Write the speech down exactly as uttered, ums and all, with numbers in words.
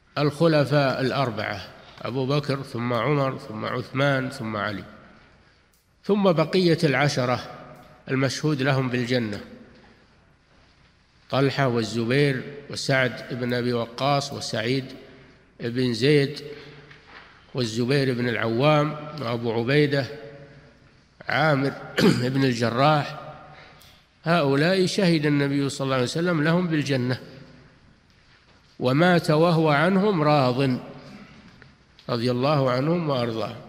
الخلفاء الأربعة: أبو بكر ثم عمر ثم عثمان ثم علي، ثم بقية العشرة المشهود لهم بالجنة: طلحة والزبير وسعد بن أبي وقاص وسعيد بن زيد والزبير بن العوام وأبو عبيدة عامر بن الجراح. هؤلاء شهد النبي صلى الله عليه وسلم لهم بالجنة، ومات وهو عنهم راض، رضي الله عنهم وأرضاهم.